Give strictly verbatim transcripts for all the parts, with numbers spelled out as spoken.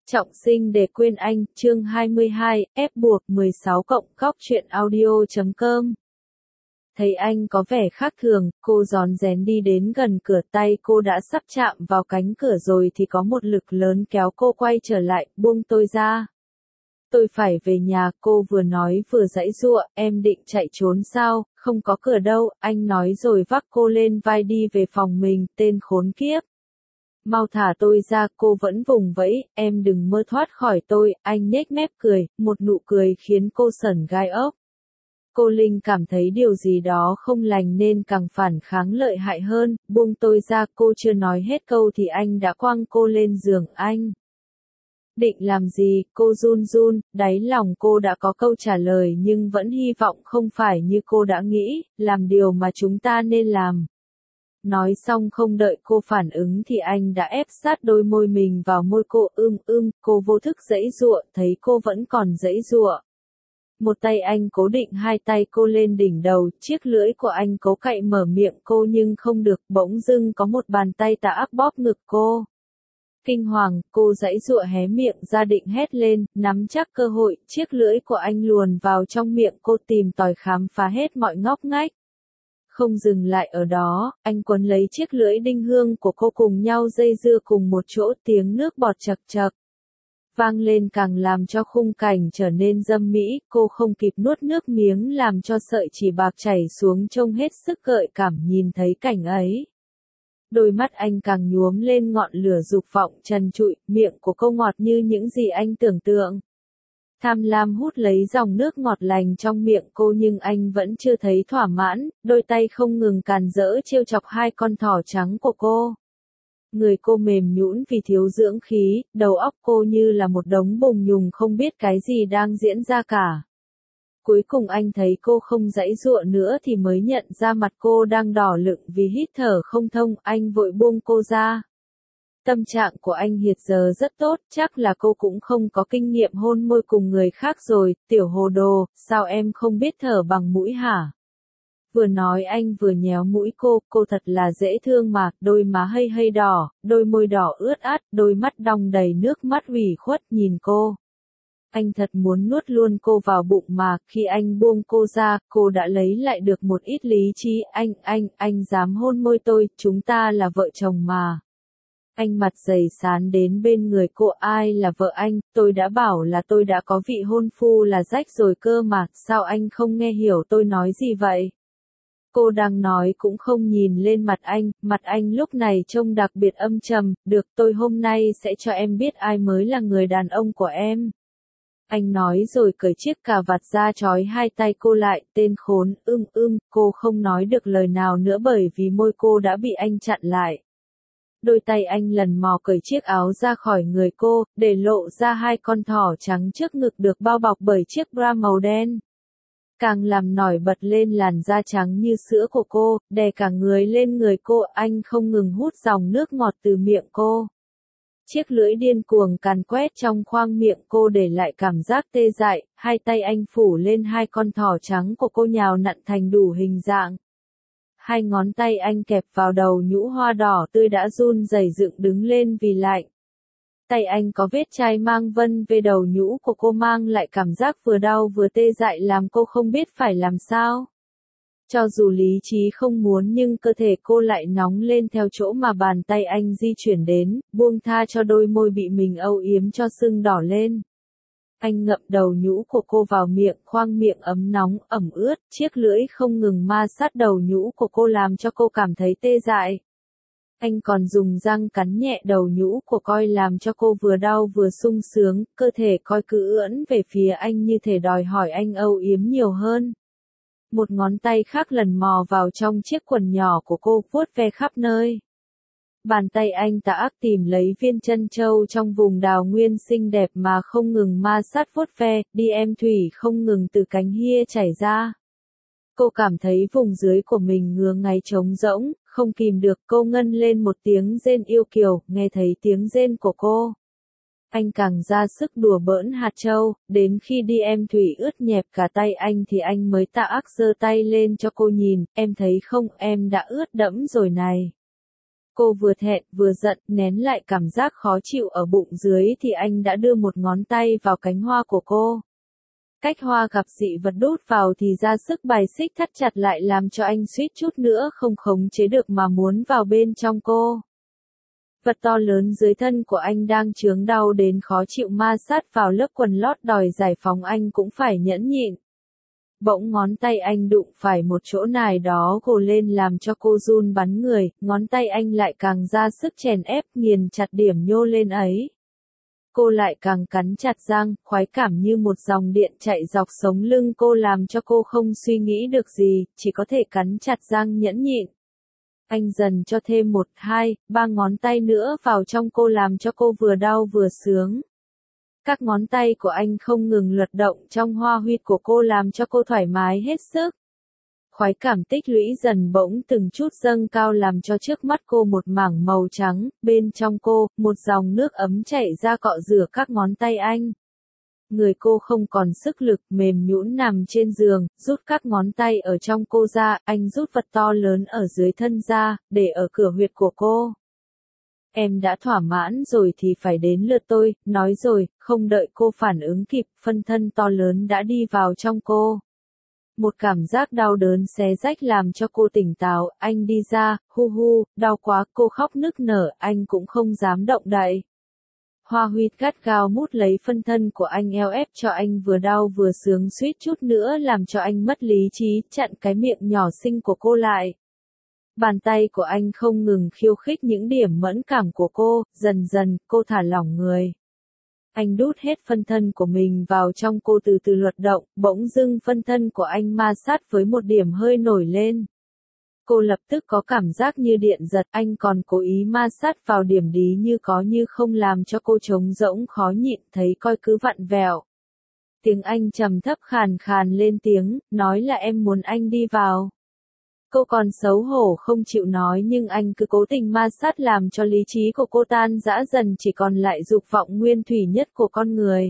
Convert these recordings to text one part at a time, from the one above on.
Trọng sinh để quên anh, chương hai mươi hai, ép buộc mười sáu cộng góc truyện audio chấm com. Thấy anh có vẻ khác thường, cô rón rén đi đến gần cửa, tay cô đã sắp chạm vào cánh cửa rồi thì có một lực lớn kéo cô quay trở lại, buông tôi ra. Tôi phải về nhà, cô vừa nói vừa giãy giụa, em định chạy trốn sao, không có cửa đâu, anh nói rồi vác cô lên vai đi về phòng mình, tên khốn kiếp. Mau thả tôi ra, cô vẫn vùng vẫy, em đừng mơ thoát khỏi tôi, anh nhếch mép cười, một nụ cười khiến cô sởn gai ốc. Cô Linh cảm thấy điều gì đó không lành nên càng phản kháng lợi hại hơn, buông tôi ra, cô chưa nói hết câu thì anh đã quăng cô lên giường. Anh định làm gì, cô run run, đáy lòng cô đã có câu trả lời nhưng vẫn hy vọng không phải như cô đã nghĩ, làm điều mà chúng ta nên làm. Nói xong không đợi cô phản ứng thì anh đã ép sát đôi môi mình vào môi cô, ưm ưm, cô vô thức giãy giụa, thấy cô vẫn còn giãy giụa. Một tay anh cố định hai tay cô lên đỉnh đầu, chiếc lưỡi của anh cố cạy mở miệng cô nhưng không được, bỗng dưng có một bàn tay tà ác bóp ngực cô. Kinh hoàng, cô giãy giụa hé miệng ra định hét lên, nắm chắc cơ hội, chiếc lưỡi của anh luồn vào trong miệng cô tìm tòi khám phá hết mọi ngóc ngách. Không dừng lại ở đó, anh quấn lấy chiếc lưỡi đinh hương của cô cùng nhau dây dưa cùng một chỗ, tiếng nước bọt chật chật vang lên càng làm cho khung cảnh trở nên dâm mỹ, cô không kịp nuốt nước miếng làm cho sợi chỉ bạc chảy xuống trông hết sức gợi cảm nhìn thấy cảnh ấy. Đôi mắt anh càng nhuốm lên ngọn lửa dục vọng trần trụi, miệng của cô ngọt như những gì anh tưởng tượng. Tham lam hút lấy dòng nước ngọt lành trong miệng cô nhưng anh vẫn chưa thấy thỏa mãn, đôi tay không ngừng càn rỡ trêu chọc hai con thỏ trắng của cô. Người cô mềm nhũn vì thiếu dưỡng khí, đầu óc cô như là một đống bùng nhùng không biết cái gì đang diễn ra cả. Cuối cùng anh thấy cô không giãy giụa nữa thì mới nhận ra mặt cô đang đỏ lựng vì hít thở không thông, anh vội buông cô ra. Tâm trạng của anh hiện giờ rất tốt, chắc là cô cũng không có kinh nghiệm hôn môi cùng người khác rồi, tiểu hồ đồ, sao em không biết thở bằng mũi hả? Vừa nói anh vừa nhéo mũi cô, cô thật là dễ thương mà, đôi má hơi hơi đỏ, đôi môi đỏ ướt át, đôi mắt đong đầy nước mắt ủy khuất nhìn cô. Anh thật muốn nuốt luôn cô vào bụng mà, khi anh buông cô ra, cô đã lấy lại được một ít lý trí, anh, anh, anh dám hôn môi tôi, chúng ta là vợ chồng mà. Anh mặt dày sán đến bên người cô, ai là vợ anh, tôi đã bảo là tôi đã có vị hôn phu là rách rồi cơ mà, sao anh không nghe hiểu tôi nói gì vậy? Cô đang nói cũng không nhìn lên mặt anh, mặt anh lúc này trông đặc biệt âm trầm, được tôi hôm nay sẽ cho em biết ai mới là người đàn ông của em. Anh nói rồi cởi chiếc cà vạt ra trói hai tay cô lại, tên khốn, ưm ưm, cô không nói được lời nào nữa bởi vì môi cô đã bị anh chặn lại. Đôi tay anh lần mò cởi chiếc áo ra khỏi người cô, để lộ ra hai con thỏ trắng trước ngực được bao bọc bởi chiếc bra màu đen. Càng làm nổi bật lên làn da trắng như sữa của cô, đè cả người lên người cô, anh không ngừng hút dòng nước ngọt từ miệng cô. Chiếc lưỡi điên cuồng càn quét trong khoang miệng cô để lại cảm giác tê dại, hai tay anh phủ lên hai con thỏ trắng của cô nhào nặn thành đủ hình dạng. Hai ngón tay anh kẹp vào đầu nhũ hoa đỏ tươi đã run rẩy dựng đứng lên vì lạnh. Tay anh có vết chai mang vân về đầu nhũ của cô mang lại cảm giác vừa đau vừa tê dại làm cô không biết phải làm sao. Cho dù lý trí không muốn nhưng cơ thể cô lại nóng lên theo chỗ mà bàn tay anh di chuyển đến, buông tha cho đôi môi bị mình âu yếm cho sưng đỏ lên. Anh ngậm đầu nhũ của cô vào miệng, khoang miệng ấm nóng, ẩm ướt, chiếc lưỡi không ngừng ma sát đầu nhũ của cô làm cho cô cảm thấy tê dại. Anh còn dùng răng cắn nhẹ đầu nhũ của coi làm cho cô vừa đau vừa sung sướng, cơ thể coi cứ ưỡn về phía anh như thể đòi hỏi anh âu yếm nhiều hơn. Một ngón tay khác lần mò vào trong chiếc quần nhỏ của cô, vuốt ve khắp nơi. Bàn tay anh tà ác tìm lấy viên chân châu trong vùng đào nguyên xinh đẹp mà không ngừng ma sát vuốt ve, đi em thủy không ngừng từ cánh hia chảy ra. Cô cảm thấy vùng dưới của mình ngứa ngáy trống rỗng, không kìm được cô ngân lên một tiếng rên yêu kiều, nghe thấy tiếng rên của cô. Anh càng ra sức đùa bỡn hạt châu, đến khi đi em thủy ướt nhẹp cả tay anh thì anh mới tà ác giơ tay lên cho cô nhìn, em thấy không, em đã ướt đẫm rồi này. Cô vừa thẹn vừa giận, nén lại cảm giác khó chịu ở bụng dưới thì anh đã đưa một ngón tay vào cánh hoa của cô. Cách hoa gặp dị vật đút vào thì ra sức bài xích thắt chặt lại làm cho anh suýt chút nữa không khống chế được mà muốn vào bên trong cô. Vật to lớn dưới thân của anh đang chướng đau đến khó chịu ma sát vào lớp quần lót đòi giải phóng anh cũng phải nhẫn nhịn. Bỗng ngón tay anh đụng phải một chỗ nào đó gồ lên làm cho cô run bắn người, ngón tay anh lại càng ra sức chèn ép nghiền chặt điểm nhô lên ấy. Cô lại càng cắn chặt răng, khoái cảm như một dòng điện chạy dọc sống lưng cô làm cho cô không suy nghĩ được gì, chỉ có thể cắn chặt răng nhẫn nhịn. Anh dần cho thêm một, hai, ba ngón tay nữa vào trong cô làm cho cô vừa đau vừa sướng. Các ngón tay của anh không ngừng lượt động trong hoa huyệt của cô làm cho cô thoải mái hết sức. Khoái cảm tích lũy dần bỗng từng chút dâng cao làm cho trước mắt cô một mảng màu trắng, bên trong cô, một dòng nước ấm chảy ra cọ rửa các ngón tay anh. Người cô không còn sức lực, mềm nhũn nằm trên giường, rút các ngón tay ở trong cô ra, anh rút vật to lớn ở dưới thân ra, để ở cửa huyệt của cô. Em đã thỏa mãn rồi thì phải đến lượt tôi, nói rồi, không đợi cô phản ứng kịp, phân thân to lớn đã đi vào trong cô. Một cảm giác đau đớn xé rách làm cho cô tỉnh táo, anh đi ra, hu hu, đau quá, cô khóc nức nở, anh cũng không dám động đậy. Hoa huyệt gắt gao mút lấy phân thân của anh eo ép cho anh vừa đau vừa sướng suýt chút nữa làm cho anh mất lý trí, chặn cái miệng nhỏ xinh của cô lại. Bàn tay của anh không ngừng khiêu khích những điểm mẫn cảm của cô, dần dần, cô thả lỏng người. Anh đút hết phân thân của mình vào trong cô từ từ luật động, bỗng dưng phân thân của anh ma sát với một điểm hơi nổi lên. Cô lập tức có cảm giác như điện giật, anh còn cố ý ma sát vào điểm đí như có như không làm cho cô trống rỗng khó nhịn, thấy coi cứ vặn vẹo. Tiếng anh trầm thấp khàn khàn lên tiếng, nói là em muốn anh đi vào. Cô còn xấu hổ không chịu nói nhưng anh cứ cố tình ma sát làm cho lý trí của cô tan rã dần chỉ còn lại dục vọng nguyên thủy nhất của con người.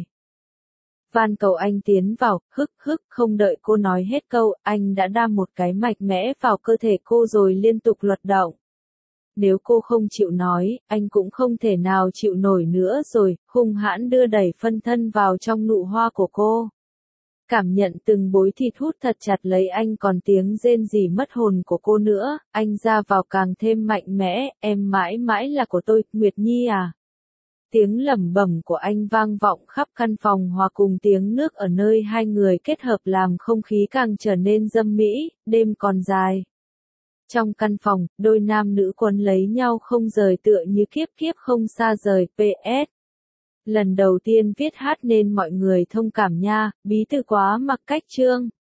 Van cầu anh tiến vào, hức hức, không đợi cô nói hết câu, anh đã đam một cái mạnh mẽ vào cơ thể cô rồi liên tục luật động. Nếu cô không chịu nói, anh cũng không thể nào chịu nổi nữa rồi, hung hãn đưa đẩy phân thân vào trong nụ hoa của cô. Cảm nhận từng bối thịt hút thật chặt lấy anh còn tiếng rên rỉ mất hồn của cô nữa, anh ra vào càng thêm mạnh mẽ, em mãi mãi là của tôi, Nguyệt Nhi à. Tiếng lẩm bẩm của anh vang vọng khắp căn phòng hòa cùng tiếng nước ở nơi hai người kết hợp làm không khí càng trở nên dâm mỹ, đêm còn dài. Trong căn phòng, đôi nam nữ quấn lấy nhau không rời tựa như kiếp kiếp không xa rời, pê ét. Lần đầu tiên viết hát nên mọi người thông cảm nha, bí thư quá mặc cách chương.